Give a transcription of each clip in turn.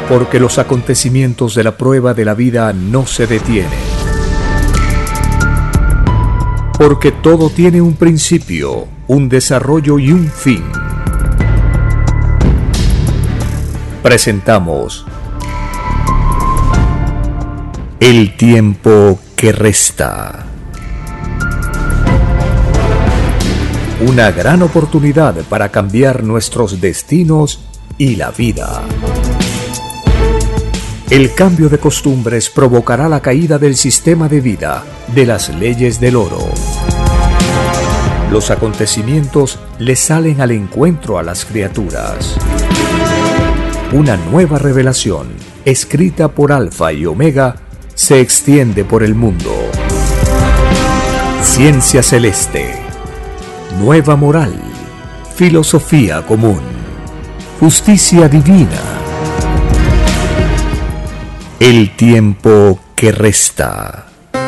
Porque los acontecimientos de la prueba de la vida no se detienen. Porque todo tiene un principio, un desarrollo y un fin. Presentamos El tiempo que resta. Una gran oportunidad para cambiar nuestros destinos y la vida. El cambio de costumbres provocará la caída del sistema de vida, de las leyes del oro. Los acontecimientos le salen al encuentro a las criaturas. Una nueva revelación, escrita por Alfa y Omega, se extiende por el mundo. Ciencia celeste, nueva moral, filosofía común, justicia divina. El tiempo que resta.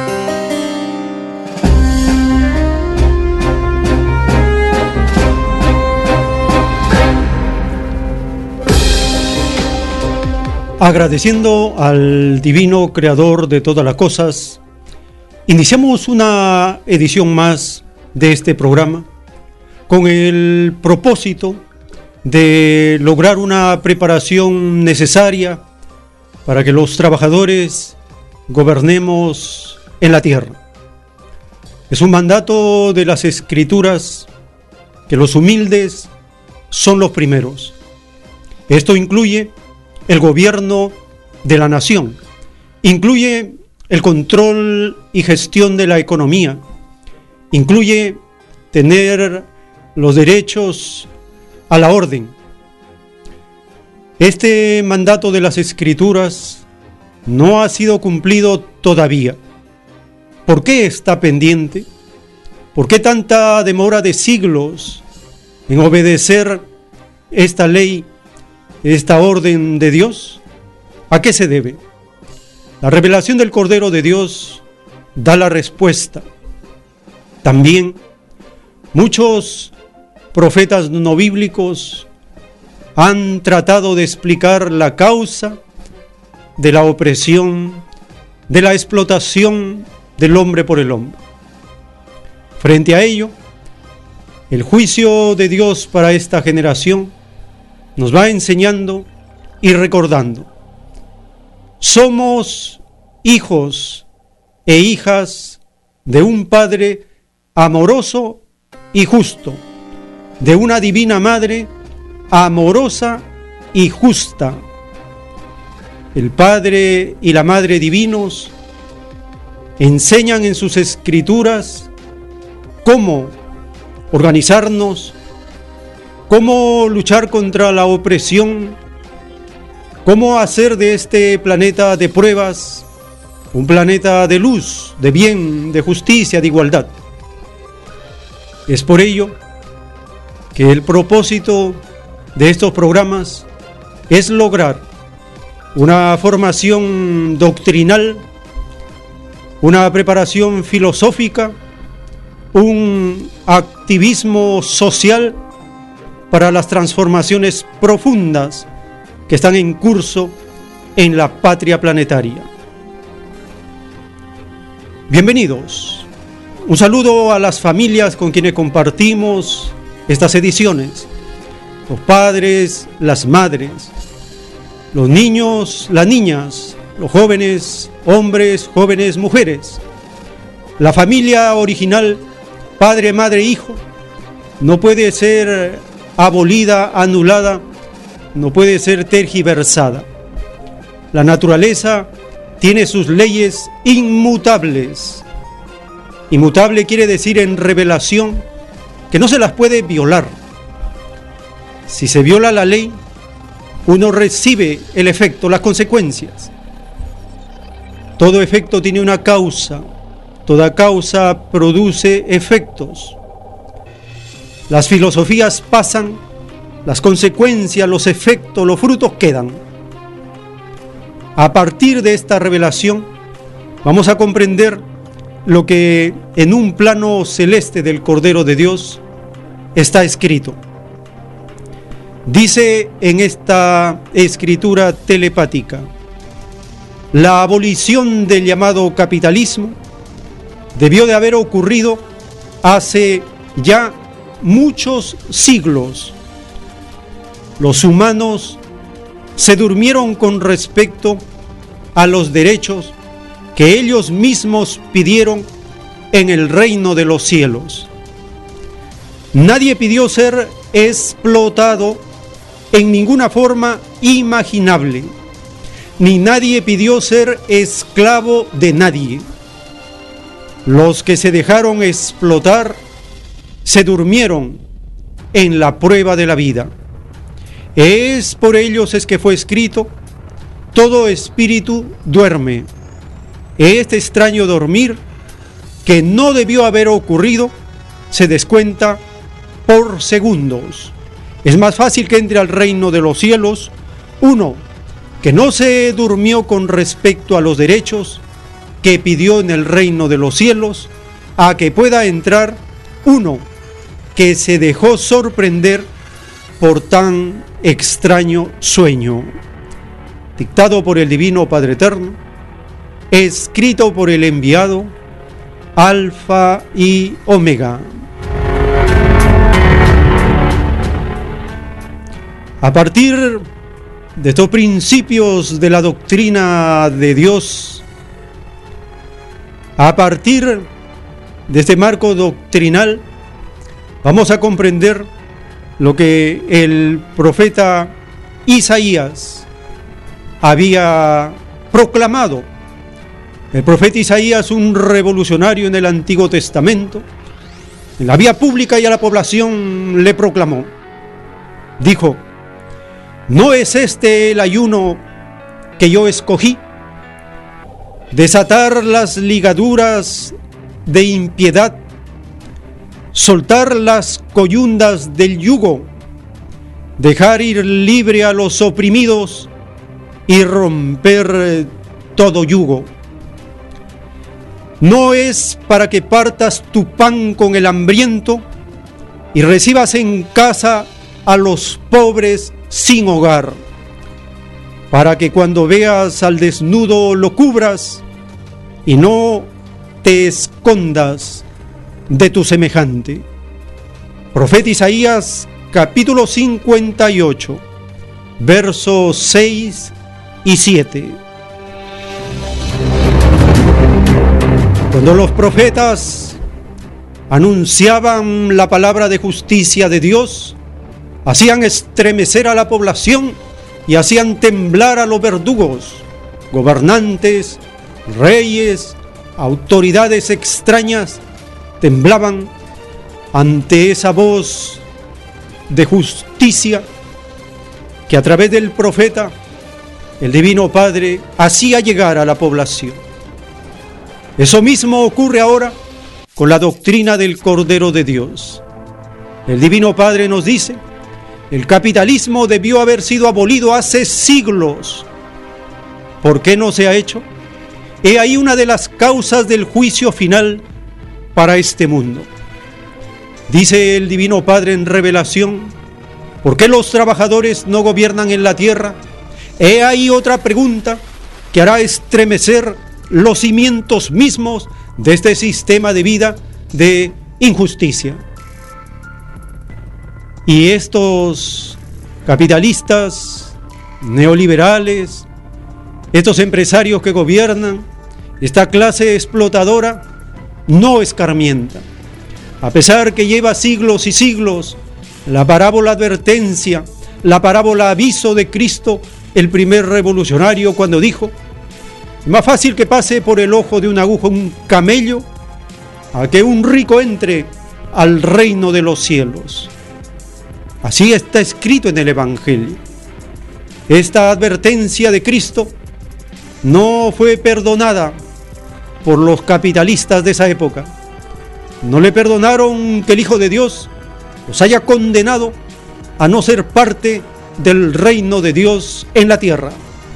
Agradeciendo al divino creador de todas las cosas, iniciamos una edición más de este programa con el propósito de lograr una preparación necesaria para que los trabajadores gobernemos en la tierra. Es un mandato de las Escrituras que los humildes son los primeros. Esto incluye el gobierno de la nación, incluye el control y gestión de la economía, incluye tener los derechos a la orden. Este mandato de las Escrituras no ha sido cumplido todavía. ¿Por qué está pendiente? ¿Por qué tanta demora de siglos en obedecer esta ley, esta orden de Dios? ¿A qué se debe? La revelación del Cordero de Dios da la respuesta. También muchos profetas no bíblicos han tratado de explicar la causa de la opresión, de la explotación del hombre por el hombre. Frente a ello, el juicio de Dios para esta generación nos va enseñando y recordando. Somos hijos e hijas de un Padre amoroso y justo, de una divina Madre amorosa y justa. El Padre y la Madre divinos enseñan en sus escrituras cómo organizarnos, cómo luchar contra la opresión, cómo hacer de este planeta de pruebas un planeta de luz, de bien, de justicia, de igualdad. Es por ello que el propósito de estos programas es lograr una formación doctrinal, una preparación filosófica, un activismo social para las transformaciones profundas que están en curso en la patria planetaria. Bienvenidos. Un saludo a las familias con quienes compartimos estas ediciones. Los padres, las madres, los niños, las niñas, los jóvenes, hombres, jóvenes, mujeres. La familia original, padre, madre, hijo, no puede ser abolida, anulada, no puede ser tergiversada. La naturaleza tiene sus leyes inmutables. Inmutable quiere decir en revelación que no se las puede violar. Si se viola la ley, uno recibe el efecto, las consecuencias. Todo efecto tiene una causa, toda causa produce efectos. Las filosofías pasan, las consecuencias, los efectos, los frutos quedan. A partir de esta revelación, vamos a comprender lo que en un plano celeste del Cordero de Dios está escrito. Dice en esta escritura telepática: la abolición del llamado capitalismo debió de haber ocurrido hace ya muchos siglos. Los humanos se durmieron con respecto a los derechos que ellos mismos pidieron en el reino de los cielos. Nadie pidió ser explotado en ninguna forma imaginable, ni nadie pidió ser esclavo de nadie. Los que se dejaron explotar se durmieron en la prueba de la vida. Es por ellos es que fue escrito: todo espíritu duerme. Este extraño dormir, que no debió haber ocurrido, se descuenta por segundos. Es más fácil que entre al reino de los cielos uno que no se durmió con respecto a los derechos que pidió en el reino de los cielos, a que pueda entrar uno que se dejó sorprender por tan extraño sueño. Dictado por el Divino Padre Eterno, escrito por el enviado, Alfa y Omega. A partir de estos principios de la doctrina de Dios, a partir de este marco doctrinal, vamos a comprender lo que el profeta Isaías había proclamado. El profeta Isaías, un revolucionario en el Antiguo Testamento, en la vía pública y a la población le proclamó. Dijo: ¿no es este el ayuno que yo escogí? Desatar las ligaduras de impiedad, soltar las coyundas del yugo, dejar ir libre a los oprimidos y romper todo yugo. No es para que partas tu pan con el hambriento y recibas en casa a los pobres sin hogar, para que cuando veas al desnudo lo cubras y no te escondas de tu semejante. Profeta Isaías, capítulo 58, versos 6 y 7. Cuando los profetas anunciaban la palabra de justicia de Dios, hacían estremecer a la población y hacían temblar a los verdugos, gobernantes, reyes, autoridades extrañas, temblaban ante esa voz de justicia que a través del profeta, el Divino Padre, hacía llegar a la población. Eso mismo ocurre ahora con la doctrina del Cordero de Dios. El Divino Padre nos dice: el capitalismo debió haber sido abolido hace siglos. ¿Por qué no se ha hecho? He ahí una de las causas del juicio final para este mundo. Dice el Divino Padre en revelación: ¿por qué los trabajadores no gobiernan en la tierra? He ahí otra pregunta que hará estremecer los cimientos mismos de este sistema de vida de injusticia. Y estos capitalistas, neoliberales, estos empresarios que gobiernan, esta clase explotadora, no escarmienta. A pesar que lleva siglos y siglos la parábola advertencia, la parábola aviso de Cristo, el primer revolucionario, cuando dijo: es más fácil que pase por el ojo de una aguja un camello a que un rico entre al reino de los cielos. Así está escrito en el Evangelio. Esta advertencia de Cristo no fue perdonada por los capitalistas de esa época. No le perdonaron que el Hijo de Dios los haya condenado a no ser parte del reino de Dios en la tierra.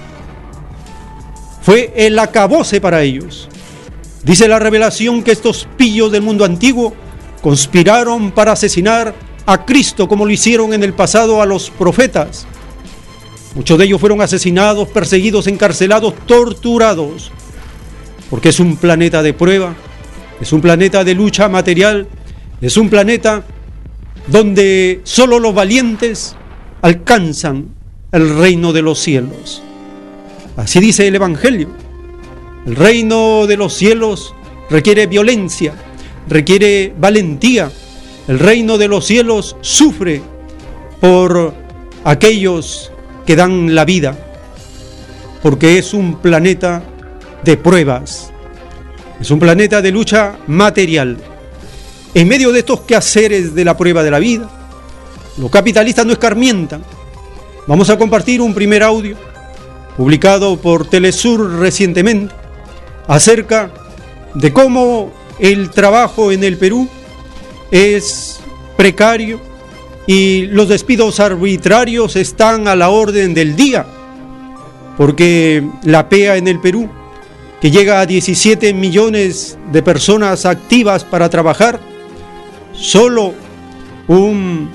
Fue el acabose para ellos. Dice la revelación que estos pillos del mundo antiguo conspiraron para asesinar a Cristo como lo hicieron en el pasado a los profetas. Muchos de ellos fueron asesinados, perseguidos, encarcelados, torturados, porque es un planeta de prueba, es un planeta de lucha material, es un planeta donde solo los valientes alcanzan el reino de los cielos. Así dice el Evangelio. El reino de los cielos requiere violencia, requiere valentía. El reino de los cielos sufre por aquellos que dan la vida, porque es un planeta de pruebas, es un planeta de lucha material. En medio de estos quehaceres de la prueba de la vida, los capitalistas no escarmientan. Vamos a compartir un primer audio publicado por Telesur recientemente acerca de cómo el trabajo en el Perú es precario y los despidos arbitrarios están a la orden del día, porque la PEA en el Perú, que llega a 17 millones de personas activas para trabajar, solo un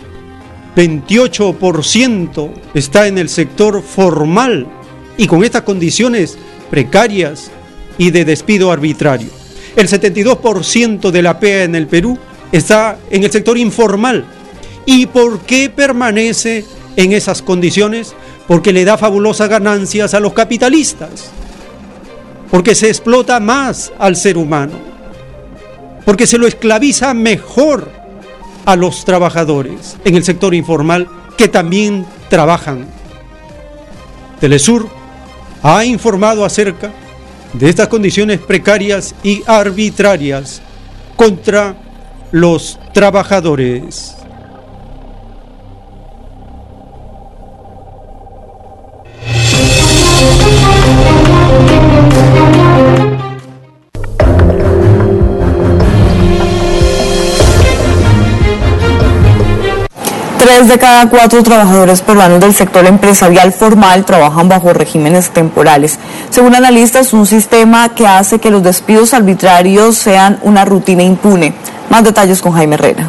28% está en el sector formal y con estas condiciones precarias y de despido arbitrario. El 72% de la PEA en el Perú está en el sector informal. ¿Y por qué permanece en esas condiciones? Porque le da fabulosas ganancias a los capitalistas, porque se explota más al ser humano, porque se lo esclaviza mejor a los trabajadores en el sector informal que también trabajan. Telesur ha informado acerca de estas condiciones precarias y arbitrarias contra los trabajadores. Tres de cada 4 trabajadores peruanos del sector empresarial formal trabajan bajo regímenes temporales. Según analistas, un sistema que hace que los despidos arbitrarios sean una rutina impune. Más detalles con Jaime Herrera.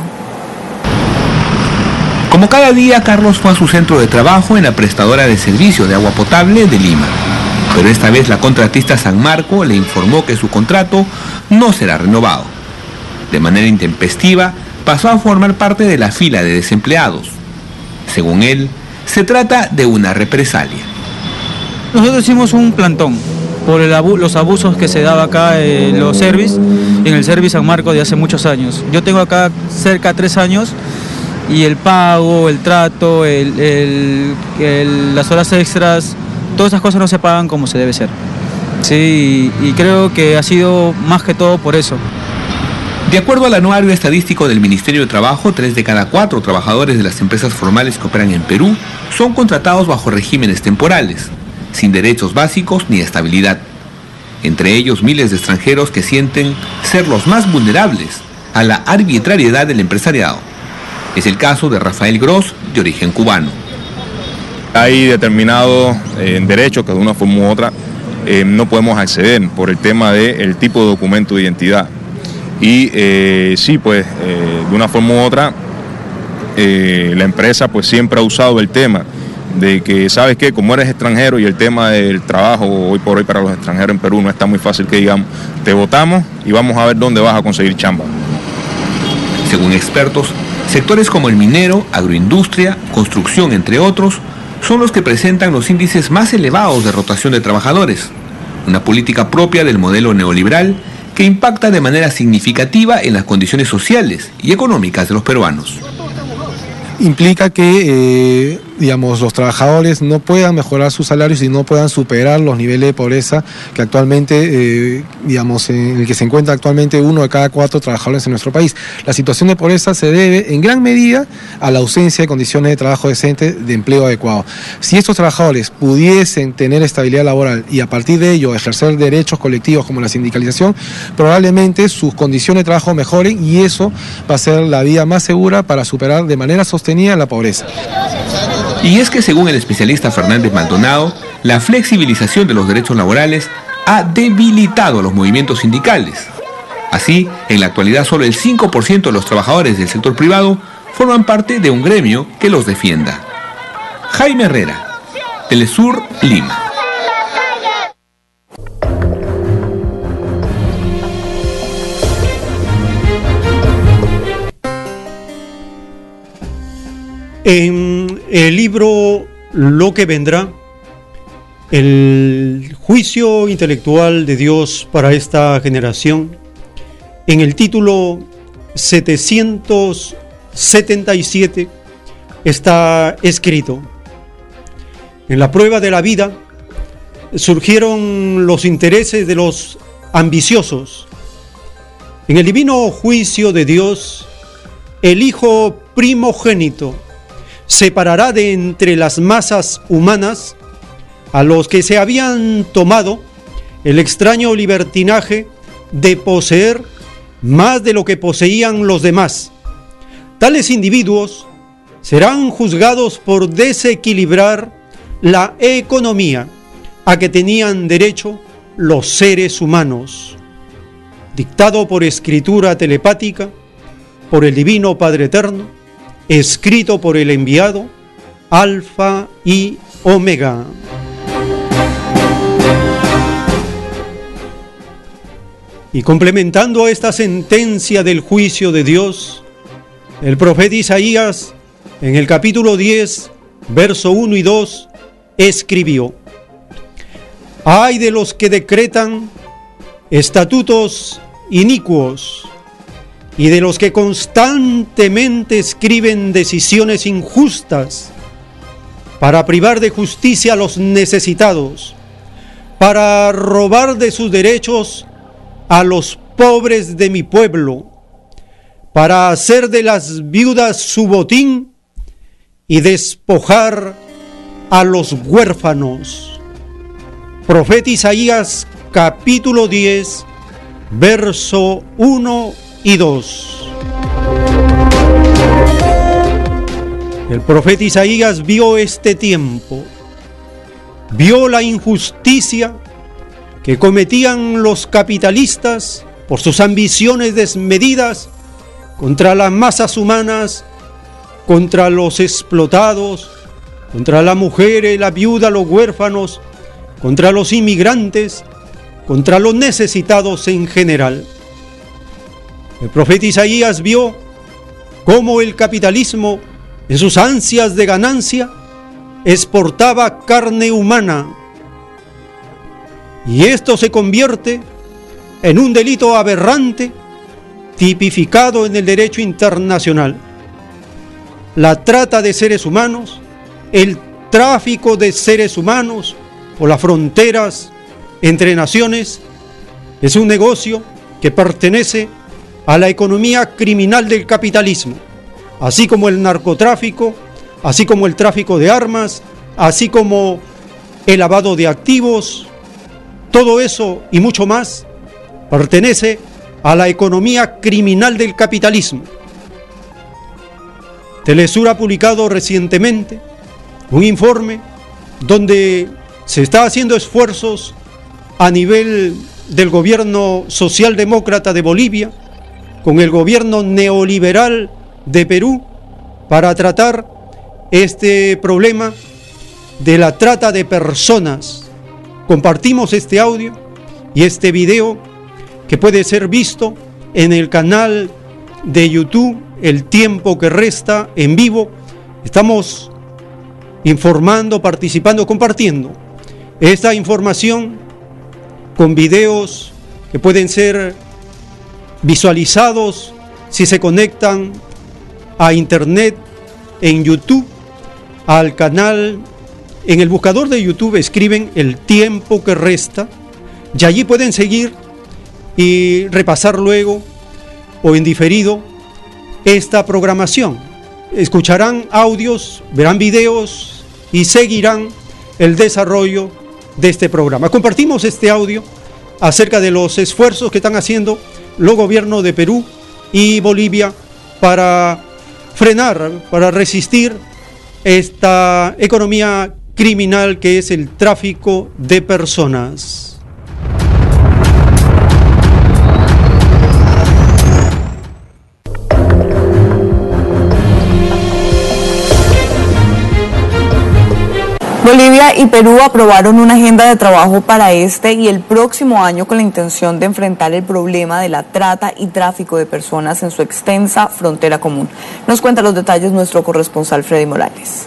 Como cada día, Carlos fue a su centro de trabajo en la prestadora de servicio de agua potable de Lima. Pero esta vez la contratista San Marco le informó que su contrato no será renovado. De manera intempestiva, pasó a formar parte de la fila de desempleados. Según él, se trata de una represalia. Nosotros hicimos un plantón por los abusos que se daba acá en los service, en el service San Marco de hace muchos años. Yo tengo acá cerca de 3 años y el pago, el trato, las horas extras, todas esas cosas no se pagan como se debe ser. Sí, y creo que ha sido más que todo por eso. De acuerdo al anuario estadístico del Ministerio de Trabajo, 3 de cada 4 trabajadores de las empresas formales que operan en Perú son contratados bajo regímenes temporales, sin derechos básicos ni estabilidad. Entre ellos, miles de extranjeros que sienten ser los más vulnerables a la arbitrariedad del empresariado. Es el caso de Rafael Gross, de origen cubano. Hay determinados derechos que de una forma u otra no podemos acceder por el tema del tipo de documento de identidad. Y sí, pues de una forma u otra la empresa pues siempre ha usado el tema de que, ¿sabes qué? Como eres extranjero y el tema del trabajo hoy por hoy para los extranjeros en Perú no está muy fácil, que digamos, te votamos y vamos a ver dónde vas a conseguir chamba. Según expertos, sectores como el minero, agroindustria, construcción, entre otros, son los que presentan los índices más elevados de rotación de trabajadores, una política propia del modelo neoliberal que impacta de manera significativa en las condiciones sociales y económicas de los peruanos. Implica que los trabajadores no puedan mejorar sus salarios y no puedan superar los niveles de pobreza que actualmente, en el que se encuentra actualmente 1 de cada 4 trabajadores en nuestro país. La situación de pobreza se debe en gran medida a la ausencia de condiciones de trabajo decentes, de empleo adecuado. Si estos trabajadores pudiesen tener estabilidad laboral y a partir de ello ejercer derechos colectivos como la sindicalización, probablemente sus condiciones de trabajo mejoren y eso va a ser la vía más segura para superar de manera sostenida la pobreza. Y es que según el especialista Fernández Maldonado, la flexibilización de los derechos laborales ha debilitado a los movimientos sindicales. Así, en la actualidad solo el 5% de los trabajadores del sector privado forman parte de un gremio que los defienda. Jaime Herrera, Telesur, Lima. En el libro Lo que vendrá, el juicio intelectual de Dios para esta generación, en el título 777 está escrito: en la prueba de la vida surgieron los intereses de los ambiciosos. En el divino juicio de Dios, el Hijo primogénito separará de entre las masas humanas a los que se habían tomado el extraño libertinaje de poseer más de lo que poseían los demás. Tales individuos serán juzgados por desequilibrar la economía a que tenían derecho los seres humanos, dictado por escritura telepática, por el Divino Padre Eterno, escrito por el enviado, Alfa y Omega. Y complementando esta sentencia del juicio de Dios, el profeta Isaías, en el capítulo 10, verso 1 y 2, escribió: ay de los que decretan estatutos inicuos y de los que constantemente escriben decisiones injustas para privar de justicia a los necesitados, para robar de sus derechos a los pobres de mi pueblo, para hacer de las viudas su botín y despojar a los huérfanos. Profeta Isaías, capítulo 10, verso 1 y 2. El profeta Isaías vio este tiempo, vio la injusticia que cometían los capitalistas por sus ambiciones desmedidas contra las masas humanas, contra los explotados, contra las mujeres, la viuda, los huérfanos, contra los inmigrantes, contra los necesitados en general. El profeta Isaías vio cómo el capitalismo, en sus ansias de ganancia, exportaba carne humana, y esto se convierte en un delito aberrante tipificado en el derecho internacional. La trata de seres humanos, el tráfico de seres humanos por las fronteras entre naciones, es un negocio que pertenece a la economía criminal del capitalismo, así como el narcotráfico, así como el tráfico de armas, así como el lavado de activos. Todo eso y mucho más pertenece a la economía criminal del capitalismo. Telesur ha publicado recientemente un informe donde se está haciendo esfuerzos a nivel del gobierno socialdemócrata de Bolivia con el gobierno neoliberal de Perú para tratar este problema de la trata de personas. Compartimos este audio y este video que puede ser visto en el canal de YouTube El Tiempo que Resta en vivo. Estamos informando, participando, compartiendo esta información con videos que pueden ser visualizados si se conectan a internet en YouTube, al canal. En el buscador de YouTube escriben El Tiempo que Resta y allí pueden seguir y repasar luego o en diferido esta programación. Escucharán audios, verán videos y seguirán el desarrollo de este programa. Compartimos este audio acerca de los esfuerzos que están haciendo los gobiernos de Perú y Bolivia para frenar, para resistir esta economía criminal que es el tráfico de personas. Bolivia y Perú aprobaron una agenda de trabajo para este y el próximo año con la intención de enfrentar el problema de la trata y tráfico de personas en su extensa frontera común. Nos cuenta los detalles nuestro corresponsal Freddy Morales.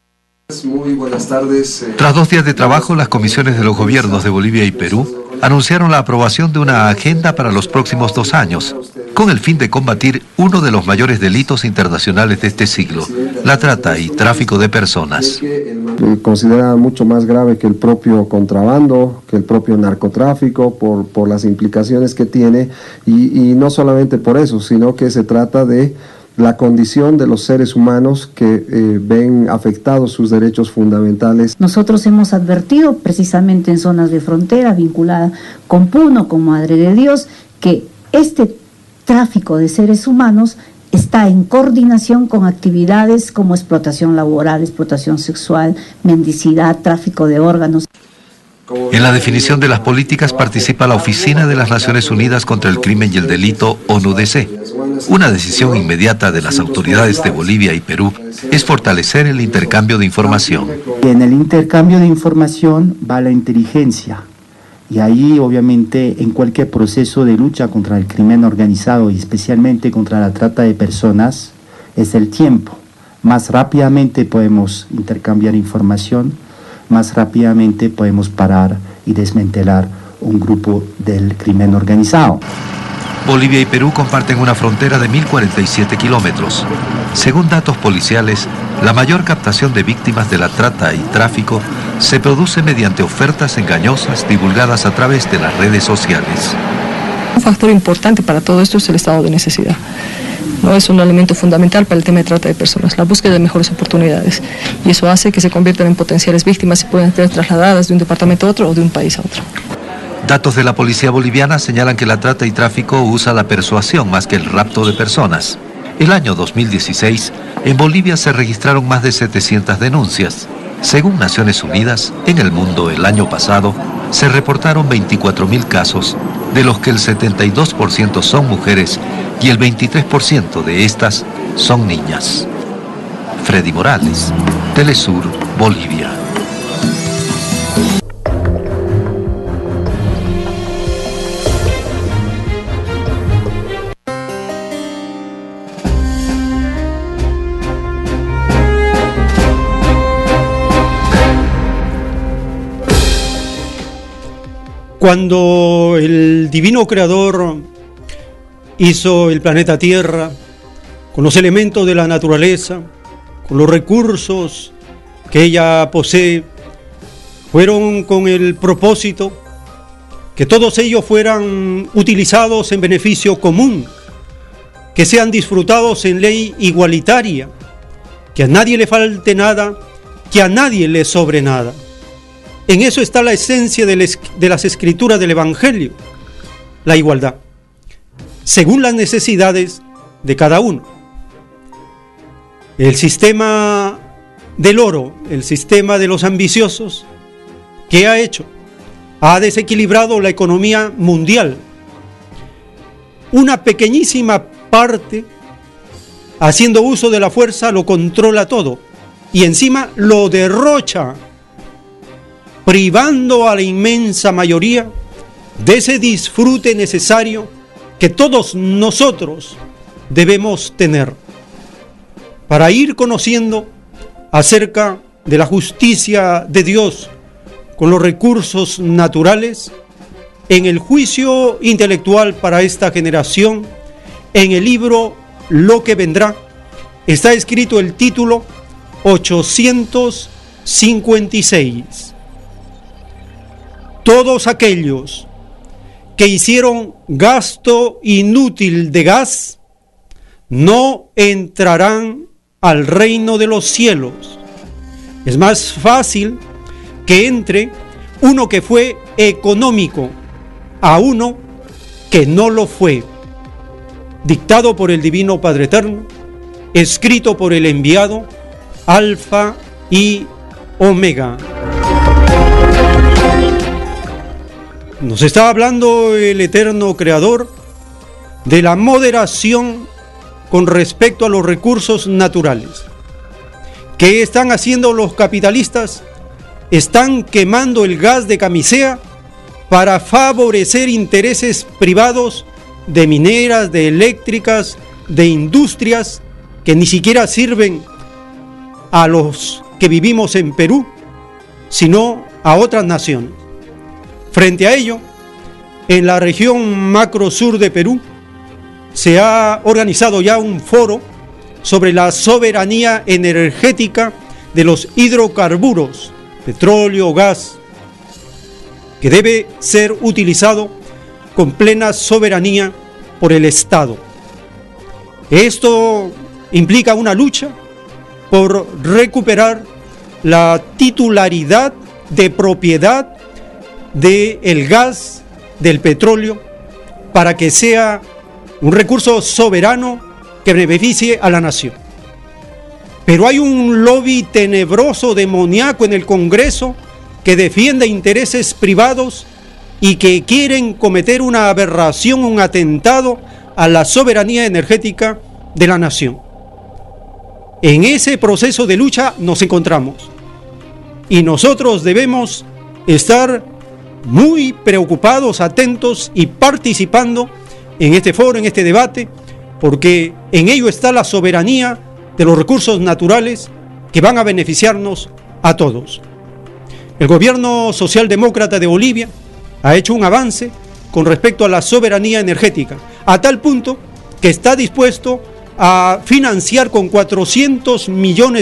Muy buenas tardes. Tras 2 días de trabajo, las comisiones de los gobiernos de Bolivia y Perú anunciaron la aprobación de una agenda para los próximos 2 años, con el fin de combatir uno de los mayores delitos internacionales de este siglo, la trata y tráfico de personas. Considera mucho más grave que el propio contrabando, que el propio narcotráfico, por las implicaciones que tiene, y no solamente por eso, sino que se trata de la condición de los seres humanos que ven afectados sus derechos fundamentales. Nosotros hemos advertido precisamente en zonas de frontera vinculada con Puno, con Madre de Dios, que este tráfico de seres humanos está en coordinación con actividades como explotación laboral, explotación sexual, mendicidad, tráfico de órganos. En la definición de las políticas participa la Oficina de las Naciones Unidas contra el Crimen y el Delito, ONUDC. Una decisión inmediata de las autoridades de Bolivia y Perú es fortalecer el intercambio de información. En el intercambio de información va la inteligencia, y ahí obviamente en cualquier proceso de lucha contra el crimen organizado y especialmente contra la trata de personas es el tiempo. Más rápidamente podemos intercambiar información, más rápidamente podemos parar y desmantelar un grupo del crimen organizado. Bolivia y Perú comparten una frontera de 1.047 kilómetros. Según datos policiales, la mayor captación de víctimas de la trata y tráfico se produce mediante ofertas engañosas divulgadas a través de las redes sociales. Un factor importante para todo esto es el estado de necesidad. No es un elemento fundamental para el tema de trata de personas, la búsqueda de mejores oportunidades. Y eso hace que se conviertan en potenciales víctimas y pueden ser trasladadas de un departamento a otro o de un país a otro. Datos de la policía boliviana señalan que la trata y tráfico usa la persuasión más que el rapto de personas. El año 2016, en Bolivia se registraron más de 700 denuncias. Según Naciones Unidas, en el mundo el año pasado se reportaron 24.000 casos, de los que el 72% son mujeres y el 23% de estas son niñas. Freddy Morales, Telesur, Bolivia. Cuando el divino creador hizo el planeta Tierra, con los elementos de la naturaleza, con los recursos que ella posee, fueron con el propósito que todos ellos fueran utilizados en beneficio común, que sean disfrutados en ley igualitaria, que a nadie le falte nada, que a nadie le sobre nada. En eso está la esencia de las escrituras del Evangelio, la igualdad, según las necesidades de cada uno. El sistema del oro, el sistema de los ambiciosos, ¿qué ha hecho? Ha desequilibrado la economía mundial. Una pequeñísima parte, haciendo uso de la fuerza, lo controla todo y encima lo derrocha, privando a la inmensa mayoría de ese disfrute necesario que todos nosotros debemos tener para ir conociendo acerca de la justicia de Dios con los recursos naturales, en el juicio intelectual para esta generación. En el libro Lo que vendrá está escrito el título 856. Todos aquellos que hicieron gasto inútil de gas no entrarán al reino de los cielos. Es más fácil que entre uno que fue económico a uno que no lo fue. Dictado por el Divino Padre Eterno, escrito por el enviado, Alfa y Omega. Nos está hablando el eterno Creador de la moderación con respecto a los recursos naturales. ¿Qué están haciendo los capitalistas? están quemando el gas de Camisea para favorecer intereses privados de mineras, de eléctricas, de industrias que ni siquiera sirven a los que vivimos en Perú, sino a otras naciones. Frente a ello, en la región macro sur de Perú se ha organizado ya un foro sobre la soberanía energética de los hidrocarburos, petróleo, gas, que debe ser utilizado con plena soberanía por el Estado. Esto implica una lucha por recuperar la titularidad de propiedad del gas, del petróleo, para que sea un recurso soberano que beneficie a la nación. Pero hay un lobby tenebroso, demoníaco en el Congreso que defiende intereses privados y que quieren cometer una aberración, un atentado a la soberanía energética de la nación. En ese proceso de lucha nos encontramos y nosotros debemos estar muy preocupados, atentos y participando en este foro, en este debate, porque en ello está la soberanía de los recursos naturales que van a beneficiarnos a todos. El gobierno socialdemócrata de Bolivia ha hecho un avance con respecto a la soberanía energética, a tal punto que está dispuesto a financiar con $400 millones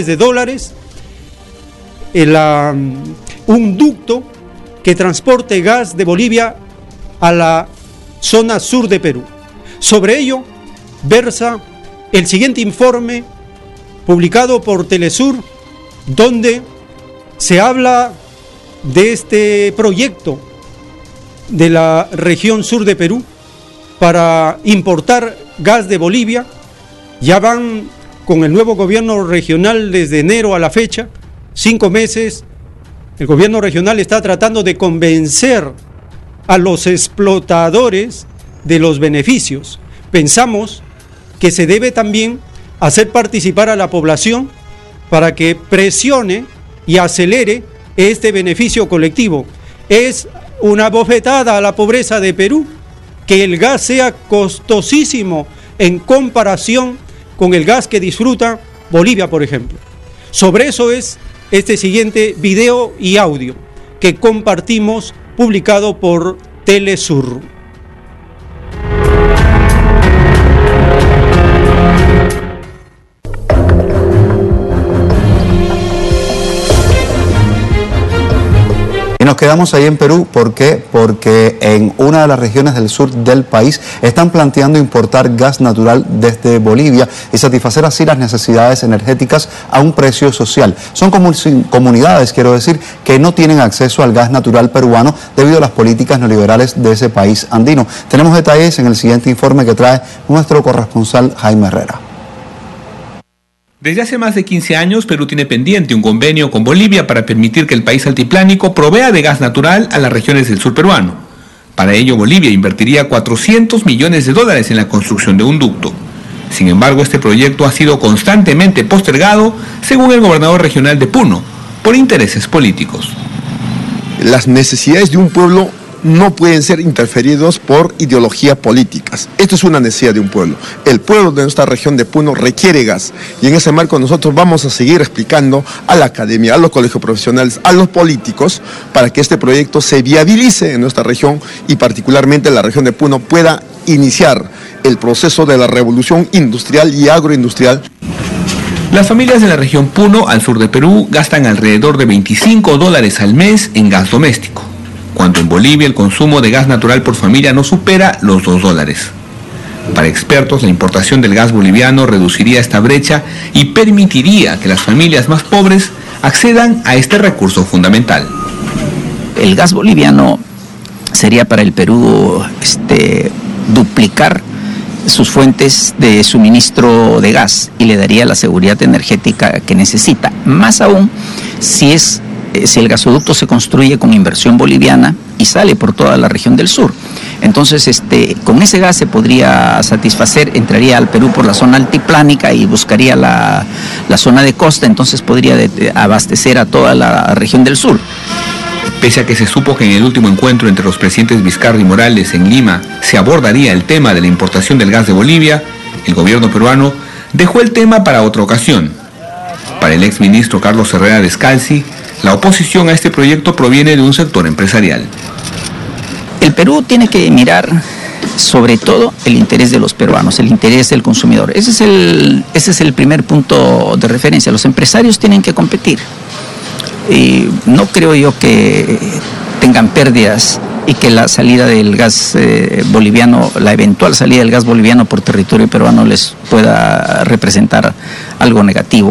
un ducto que transporte gas de Bolivia a la zona sur de Perú. Sobre ello versa el siguiente informe publicado por Telesur, donde se habla de este proyecto de la región sur de Perú para importar gas de Bolivia. Ya van con el nuevo gobierno regional desde enero a la fecha, 5 meses. El gobierno regional está tratando de convencer a los explotadores de los beneficios. Pensamos que se debe también hacer participar a la población para que presione y acelere este beneficio colectivo. Es una bofetada a la pobreza de Perú que el gas sea costosísimo en comparación con el gas que disfruta Bolivia, por ejemplo. Sobre eso es este siguiente video y audio que compartimos, publicado por Telesur. Nos quedamos ahí en Perú, ¿por qué? Porque en una de las regiones del sur del país están planteando importar gas natural desde Bolivia y satisfacer así las necesidades energéticas a un precio social. Son comunidades, quiero decir, que no tienen acceso al gas natural peruano debido a las políticas neoliberales de ese país andino. Tenemos detalles en el siguiente informe que trae nuestro corresponsal Jaime Herrera. Desde hace más de 15 años, Perú tiene pendiente un convenio con Bolivia para permitir que el país altiplánico provea de gas natural a las regiones del sur peruano. Para ello, Bolivia invertiría $400 millones en la construcción de un ducto. Sin embargo, este proyecto ha sido constantemente postergado, según el gobernador regional de Puno, por intereses políticos. Las necesidades de un pueblo no pueden ser interferidos por ideologías políticas. Esto es una necesidad de un pueblo. El pueblo de nuestra región de Puno requiere gas y en ese marco nosotros vamos a seguir explicando a la academia, a los colegios profesionales, a los políticos para que este proyecto se viabilice en nuestra región y particularmente la región de Puno pueda iniciar el proceso de la revolución industrial y agroindustrial. Las familias de la región Puno, al sur de Perú, gastan alrededor de $25 al mes en gas doméstico, cuando en Bolivia el consumo de gas natural por familia no supera los $2. Para expertos, la importación del gas boliviano reduciría esta brecha y permitiría que las familias más pobres accedan a este recurso fundamental. El gas boliviano sería para el Perú duplicar sus fuentes de suministro de gas y le daría la seguridad energética que necesita. Más aún si es si el gasoducto se construye con inversión boliviana y sale por toda la región del sur. Entonces, con ese gas se podría satisfacer, entraría al Perú por la zona altiplánica y buscaría la zona de costa, entonces podría abastecer a toda la región del sur. Pese a que se supo que en el último encuentro entre los presidentes Vizcarra y Morales en Lima se abordaría el tema de la importación del gas de Bolivia, el gobierno peruano dejó el tema para otra ocasión. Para el exministro Carlos Herrera Descalzi, la oposición a este proyecto proviene de un sector empresarial. El Perú tiene que mirar sobre todo el interés de los peruanos, el interés del consumidor. Ese es el primer punto de referencia. Los empresarios tienen que competir. Y no creo yo que tengan pérdidas y que la salida del gas boliviano, la eventual salida del gas boliviano por territorio peruano les pueda representar algo negativo.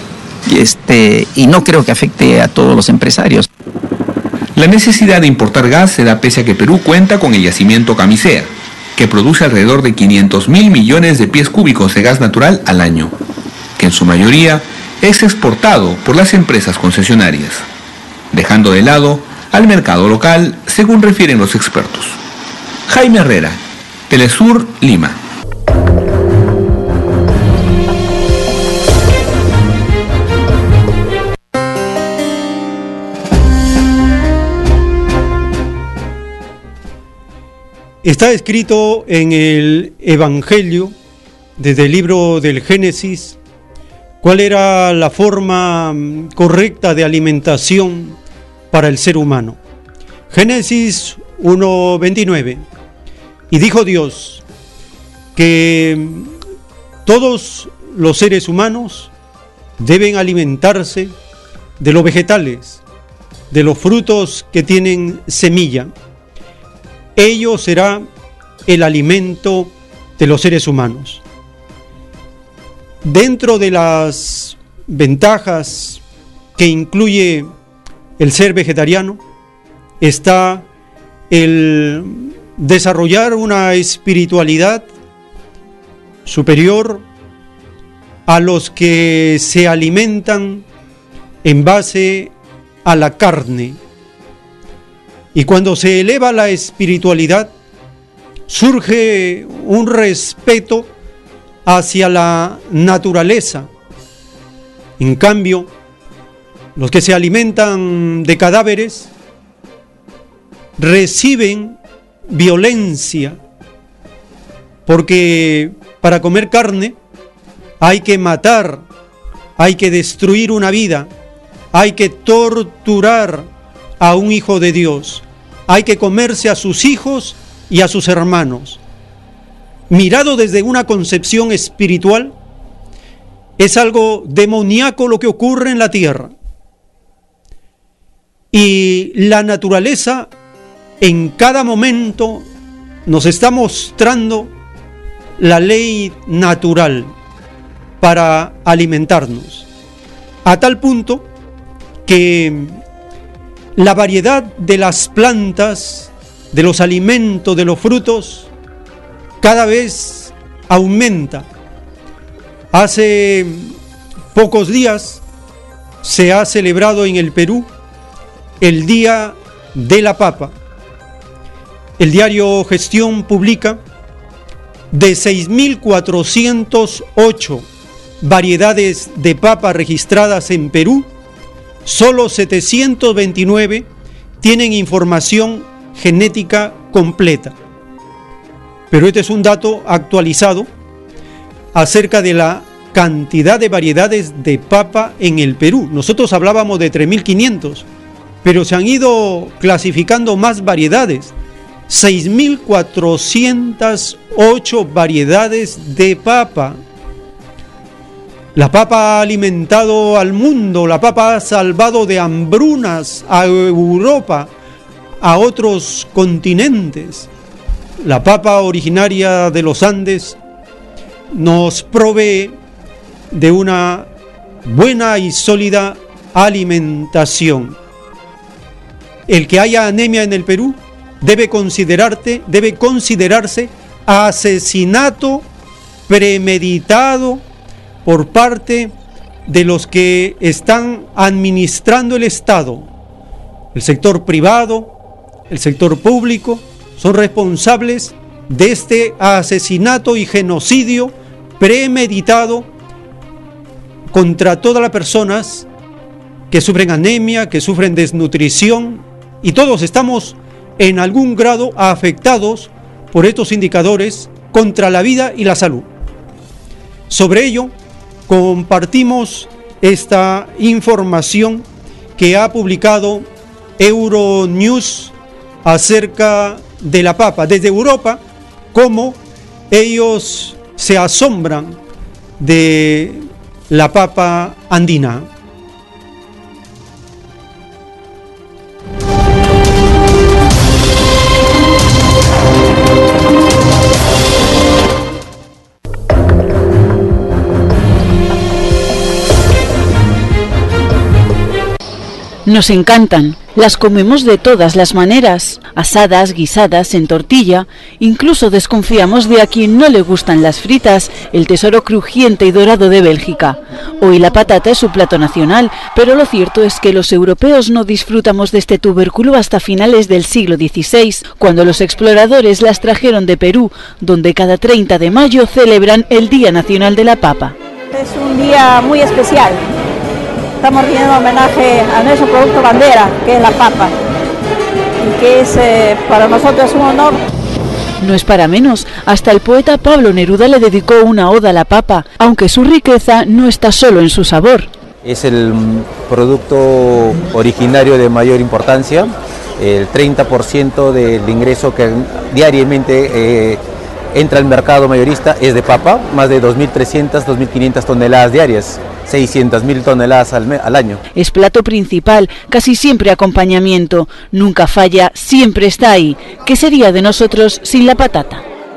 Y no creo que afecte a todos los empresarios. La necesidad de importar gas se da pese a que Perú cuenta con el yacimiento Camisea, que produce alrededor de 500.000 millones de pies cúbicos de gas natural al año, que en su mayoría es exportado por las empresas concesionarias, dejando de lado al mercado local, según refieren los expertos. Jaime Herrera, Telesur, Lima. Está escrito en el Evangelio, desde el libro del Génesis, cuál era la forma correcta de alimentación para el ser humano. Génesis 1:29. Y dijo Dios que todos los seres humanos deben alimentarse de los vegetales, de los frutos que tienen semilla. Ello será el alimento de los seres humanos. Dentro de las ventajas que incluye el ser vegetariano está el desarrollar una espiritualidad superior a los que se alimentan en base a la carne. Y cuando se eleva la espiritualidad, surge un respeto hacia la naturaleza. En cambio, los que se alimentan de cadáveres reciben violencia, porque para comer carne hay que matar, hay que destruir una vida, hay que torturar a un hijo de Dios, hay que comerse a sus hijos y a sus hermanos. Mirado desde una concepción espiritual, es algo demoníaco lo que ocurre en la tierra. Y la naturaleza en cada momento nos está mostrando la ley natural para alimentarnos, a tal punto que la variedad de las plantas, de los alimentos, de los frutos, cada vez aumenta. Hace pocos días se ha celebrado en el Perú el Día de la Papa. El diario Gestión publica de 6.408 variedades de papa registradas en Perú, solo 729 tienen información genética completa. Pero este es un dato actualizado acerca de la cantidad de variedades de papa en el Perú. Nosotros hablábamos de 3.500, pero se han ido clasificando más variedades. 6.408 variedades de papa. La papa ha alimentado al mundo, la papa ha salvado de hambrunas a Europa, a otros continentes. La papa originaria de los Andes nos provee de una buena y sólida alimentación. El que haya anemia en el Perú debe considerarse asesinato premeditado por parte de los que están administrando el Estado, el sector privado, el sector público, son responsables de este asesinato y genocidio premeditado contra todas las personas que sufren anemia, que sufren desnutrición, y todos estamos en algún grado afectados por estos indicadores contra la vida y la salud. Sobre ello, compartimos esta información que ha publicado Euronews acerca de la papa desde Europa, cómo ellos se asombran de la papa andina. Nos encantan, las comemos de todas las maneras, asadas, guisadas, en tortilla, incluso desconfiamos de a quien no le gustan las fritas, el tesoro crujiente y dorado de Bélgica. Hoy la patata es su plato nacional, pero lo cierto es que los europeos no disfrutamos de este tubérculo hasta finales del siglo XVI, cuando los exploradores las trajeron de Perú, donde cada 30 de mayo celebran el Día Nacional de la Papa. Es un día muy especial. Estamos rindiendo homenaje a nuestro producto bandera, que es la papa, y que es para nosotros un honor. No es para menos, hasta el poeta Pablo Neruda le dedicó una oda a la papa, aunque su riqueza no está solo en su sabor. Es el producto originario de mayor importancia, el 30% del ingreso que diariamente entra al mercado mayorista es de papa, más de 2.300, 2.500 toneladas diarias. 600.000 toneladas al año. Es plato principal, casi siempre acompañamiento, nunca falla, siempre está ahí. ¿Qué sería de nosotros sin la patata?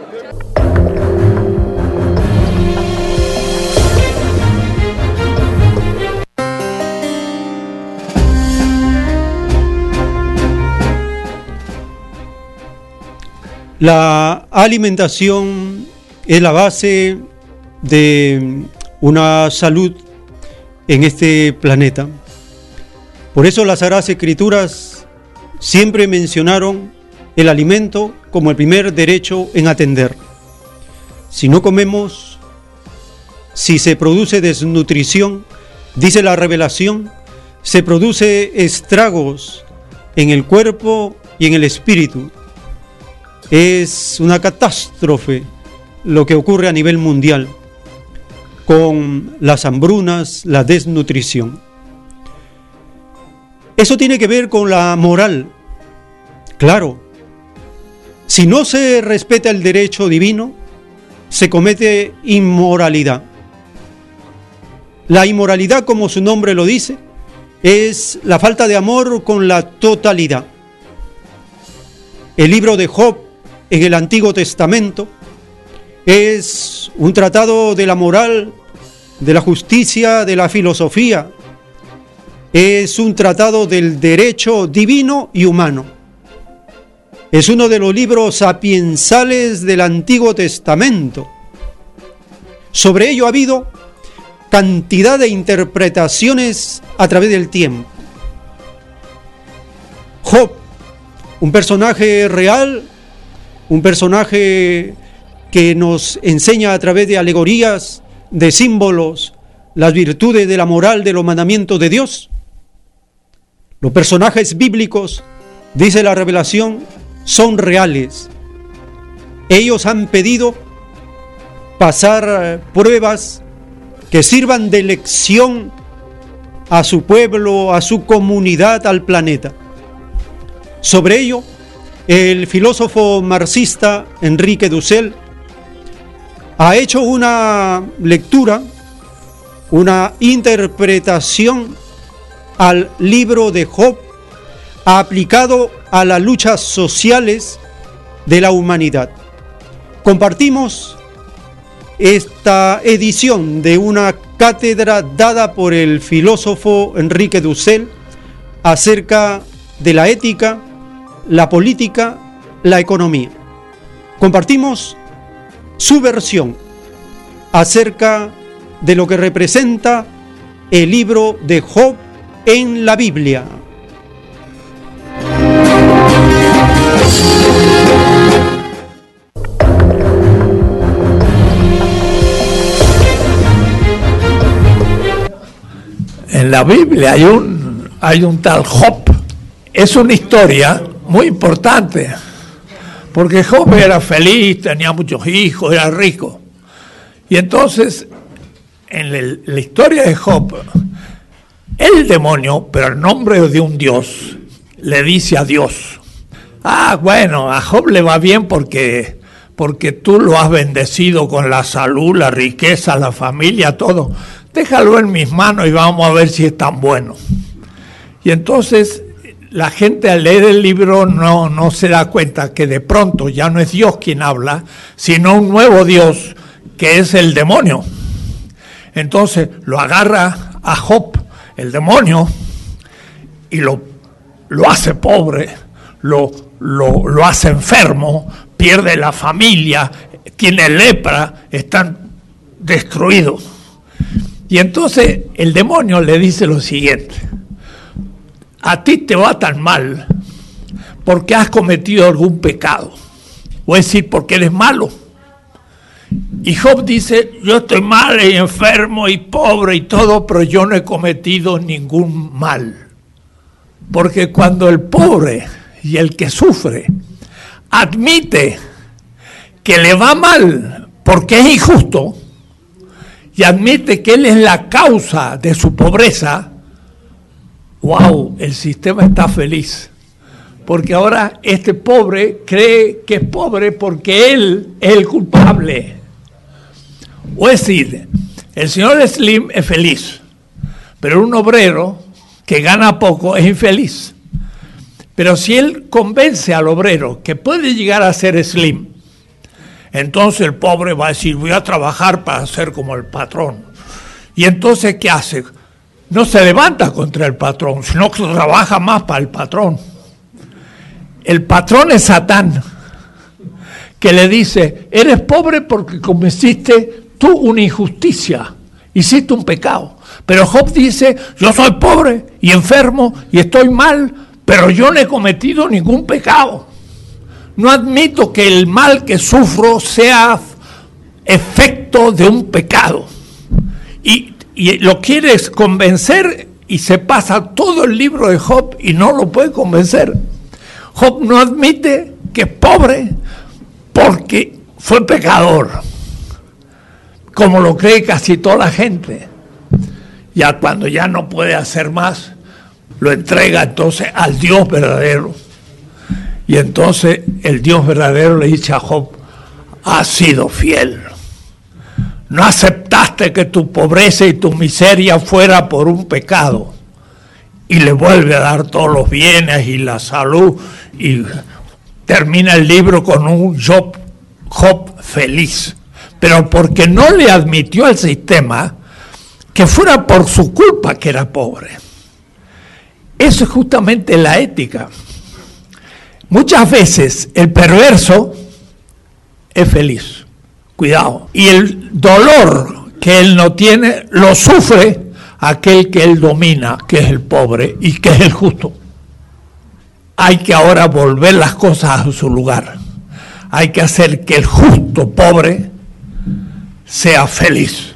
La alimentación es la base de una salud en este planeta. Por eso las Sagradas Escrituras siempre mencionaron el alimento como el primer derecho en atender. Si no comemos, si se produce desnutrición, dice la revelación, se produce estragos en el cuerpo y en el espíritu. Es una catástrofe lo que ocurre a nivel mundial con las hambrunas, la desnutrición. Eso tiene que ver con la moral. Claro, si no se respeta el derecho divino, se comete inmoralidad. La inmoralidad, como su nombre lo dice, es la falta de amor con la totalidad. El libro de Job en el Antiguo Testamento es un tratado de la moral, de la justicia, de la filosofía. Es un tratado del derecho divino y humano. Es uno de los libros sapiensales del Antiguo Testamento. Sobre ello ha habido cantidad de interpretaciones a través del tiempo. Job, un personaje real, un personaje que nos enseña a través de alegorías, de símbolos, las virtudes de la moral, de los mandamientos de Dios. Los personajes bíblicos, dice la revelación, son reales. Ellos han pedido pasar pruebas que sirvan de lección a su pueblo, a su comunidad, al planeta. Sobre ello, el filósofo marxista Enrique Dussel ha hecho una lectura, una interpretación al libro de Job aplicado a las luchas sociales de la humanidad. Compartimos esta edición de una cátedra dada por el filósofo Enrique Dussel acerca de la ética, la política, la economía. Compartimos su versión acerca de lo que representa el libro de Job en la Biblia. En la Biblia hay un tal Job. Es una historia muy importante, porque Job era feliz, tenía muchos hijos, era rico. Y entonces, en la historia de Job, el demonio, pero en nombre de un Dios, le dice a Dios: bueno, a Job le va bien porque tú lo has bendecido con la salud, la riqueza, la familia, todo. Déjalo en mis manos y vamos a ver si es tan bueno. Y entonces la gente al leer el libro no se da cuenta que de pronto ya no es Dios quien habla, sino un nuevo Dios que es el demonio. Entonces lo agarra a Job, el demonio, y lo hace pobre, lo hace enfermo, pierde la familia, tiene lepra, están destruidos. Y entonces el demonio le dice lo siguiente: a ti te va tan mal porque has cometido algún pecado, o es decir, porque eres malo. Y Job dice: yo estoy mal y enfermo y pobre y todo, pero yo no he cometido ningún mal. Porque cuando el pobre y el que sufre admite que le va mal porque es injusto, y admite que él es la causa de su pobreza, ¡wow!, el sistema está feliz. Porque ahora este pobre cree que es pobre porque él es el culpable. O es decir, el señor Slim es feliz, pero un obrero que gana poco es infeliz. Pero si él convence al obrero que puede llegar a ser Slim, entonces el pobre va a decir: voy a trabajar para ser como el patrón. Y entonces, ¿qué hace? No se levanta contra el patrón, sino que trabaja más para el patrón. El patrón es Satán, que le dice: eres pobre porque cometiste tú una injusticia, hiciste un pecado. Pero Job dice: yo soy pobre y enfermo y estoy mal, pero yo no he cometido ningún pecado. No admito que el mal que sufro sea efecto de un pecado. Y lo quieres convencer y se pasa todo el libro de Job y no lo puede convencer. Job no admite que es pobre porque fue pecador, como lo cree casi toda la gente. Ya cuando ya no puede hacer más, lo entrega entonces al Dios verdadero. Y entonces el Dios verdadero le dice a Job: has sido fiel. No aceptaste que tu pobreza y tu miseria fuera por un pecado. Y le vuelve a dar todos los bienes y la salud. Y termina el libro con un Job feliz. Pero porque no le admitió al sistema que fuera por su culpa que era pobre. Eso es justamente la ética. Muchas veces el perverso es feliz, cuidado, y el dolor que él no tiene lo sufre aquel que él domina, que es el pobre y que es el justo. Hay que ahora volver las cosas a su lugar. Hay que hacer que el justo pobre sea feliz.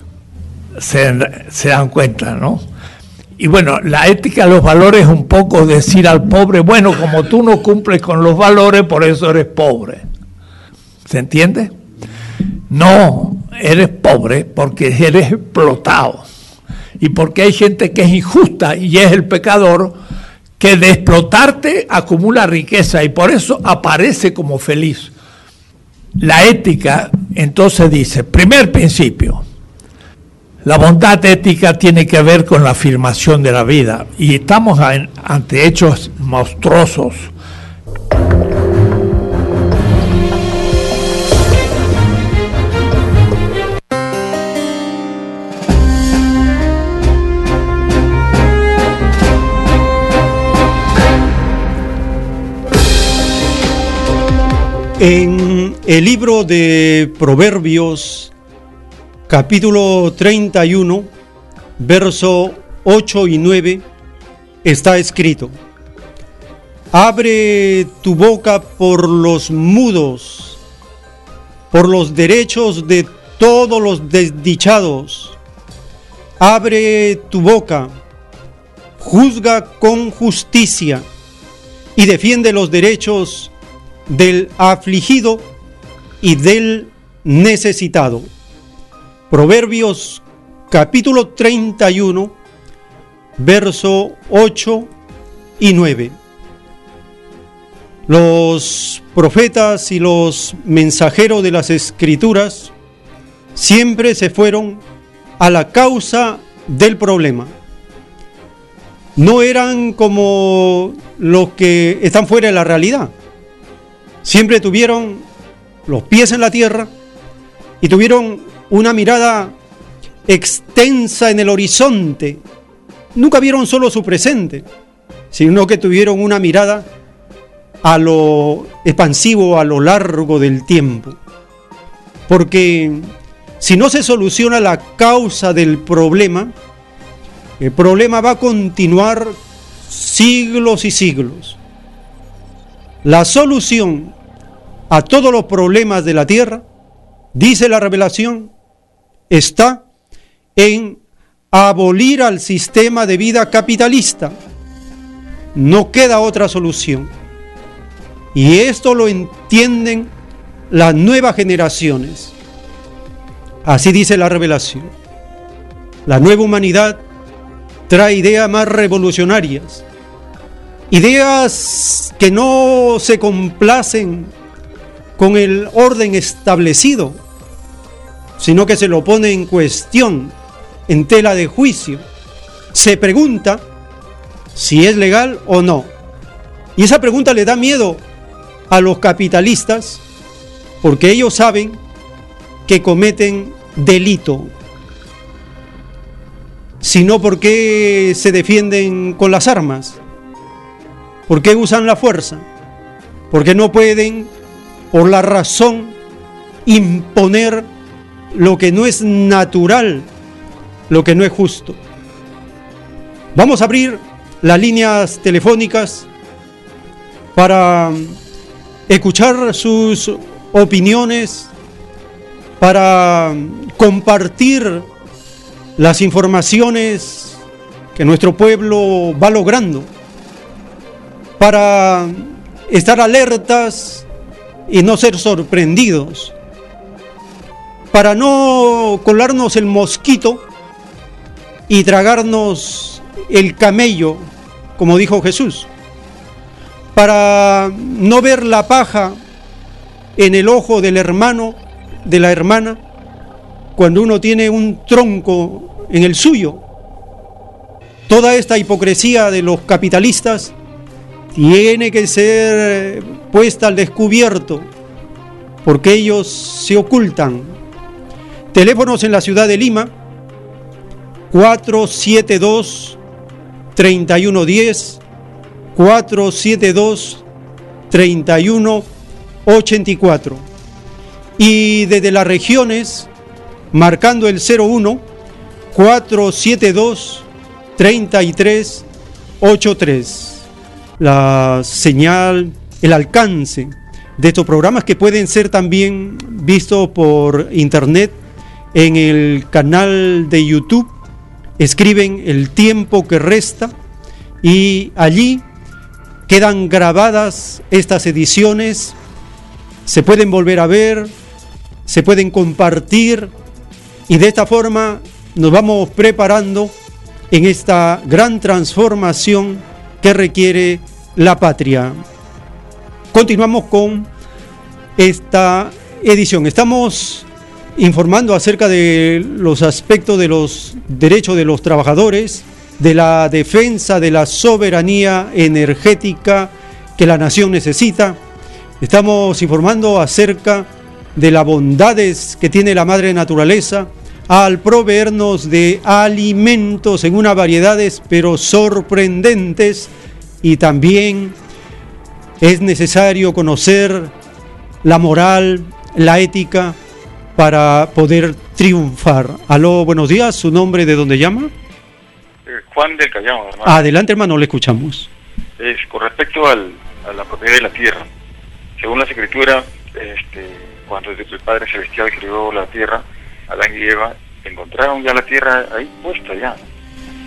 Se dan cuenta, ¿no? Y bueno, la ética de los valores es un poco decir al pobre: bueno, como tú no cumples con los valores, por eso eres pobre. ¿Se entiende? No, eres pobre porque eres explotado. Y porque hay gente que es injusta y es el pecador, que de explotarte acumula riqueza y por eso aparece como feliz. La ética entonces dice: primer principio, la bondad ética tiene que ver con la afirmación de la vida, y estamos ante hechos monstruosos. En el libro de Proverbios, capítulo 31, verso 8 y 9, está escrito: abre tu boca por los mudos, por los derechos de todos los desdichados. Abre tu boca juzga con justicia y defiende los derechos del afligido y del necesitado. Proverbios capítulo 31, verso 8 y 9. Los profetas y los mensajeros de las Escrituras siempre se fueron a la causa del problema. No eran como los que están fuera de la realidad. Siempre tuvieron los pies en la tierra y tuvieron una mirada extensa en el horizonte. Nunca vieron solo su presente, sino que tuvieron una mirada a lo expansivo, a lo largo del tiempo. Porque si no se soluciona la causa del problema, el problema va a continuar siglos y siglos. La solución a todos los problemas de la tierra, dice la revelación, está en abolir al sistema de vida capitalista. No queda otra solución. Y esto lo entienden las nuevas generaciones. Así dice la revelación. La nueva humanidad trae ideas más revolucionarias, ideas que no se complacen con el orden establecido, sino que se lo pone en cuestión, en tela de juicio. Se pregunta si es legal o no. Y esa pregunta le da miedo a los capitalistas, porque ellos saben que cometen delito. Si no, ¿por qué se defienden con las armas? ¿Por qué usan la fuerza? Porque no pueden, por la razón, imponer lo que no es natural, lo que no es justo. Vamos a abrir las líneas telefónicas para escuchar sus opiniones, para compartir las informaciones que nuestro pueblo va logrando, para estar alertas y no ser sorprendidos, para no colarnos el mosquito y tragarnos el camello, como dijo Jesús, para no ver la paja en el ojo del hermano, de la hermana, cuando uno tiene un tronco en el suyo. Toda esta hipocresía de los capitalistas tiene que ser puesta al descubierto, porque ellos se ocultan. Teléfonos en la ciudad de Lima: 472-3110, 472-3184. Y desde las regiones, marcando el 01-472-3383. La señal, el alcance de estos programas, que pueden ser también vistos por internet en el canal de YouTube. Escriben El Tiempo que Resta y allí quedan grabadas estas ediciones. Se pueden volver a ver, se pueden compartir, y de esta forma nos vamos preparando en esta gran transformación que requiere la patria. Continuamos con esta edición. Estamos informando acerca de los aspectos de los derechos de los trabajadores, de la defensa de la soberanía energética que la nación necesita. Estamos informando acerca de las bondades que tiene la madre naturaleza al proveernos de alimentos en unas variedades pero sorprendentes, y también es necesario conocer la moral, la ética para poder triunfar. Aló, buenos días, ¿su nombre, de dónde llama? Juan del Callao, hermano. Adelante, hermano, le escuchamos. Con respecto a la propiedad de la tierra, según las escrituras, cuando el Padre Celestial creó la tierra, Adán y Eva encontraron ya la tierra ahí puesta ya.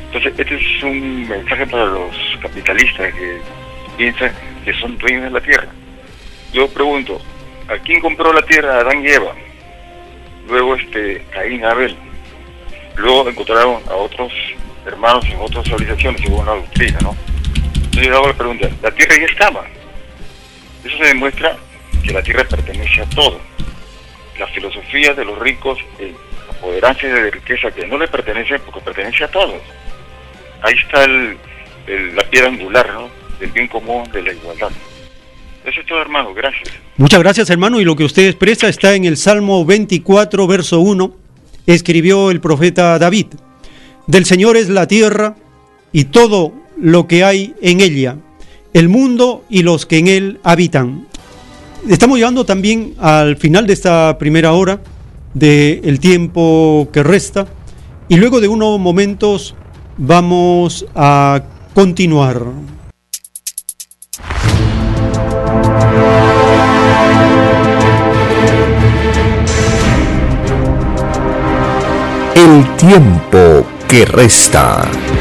Entonces, este es un mensaje para los capitalistas que piensan que son dueños de la tierra. Yo pregunto, ¿a quién compró la tierra? Adán y Eva. Luego Caín, Abel. Luego encontraron a otros hermanos en otras civilizaciones, según la doctrina, ¿no? Entonces yo hago la pregunta, la tierra ya estaba. Eso se demuestra que la tierra pertenece a todo. La filosofía de los ricos, apoderancia de riqueza que no le pertenece porque pertenece a todos. Ahí está la piedra angular, ¿no? Del bien común, de la igualdad. Eso es todo, hermano, gracias. Muchas gracias, hermano, y lo que usted expresa está en el Salmo 24, verso 1, escribió el profeta David. Del Señor es la tierra y todo lo que hay en ella, el mundo y los que en él habitan. Estamos llegando también al final de esta primera hora del tiempo que resta, y luego de unos momentos vamos a continuar. El tiempo que resta.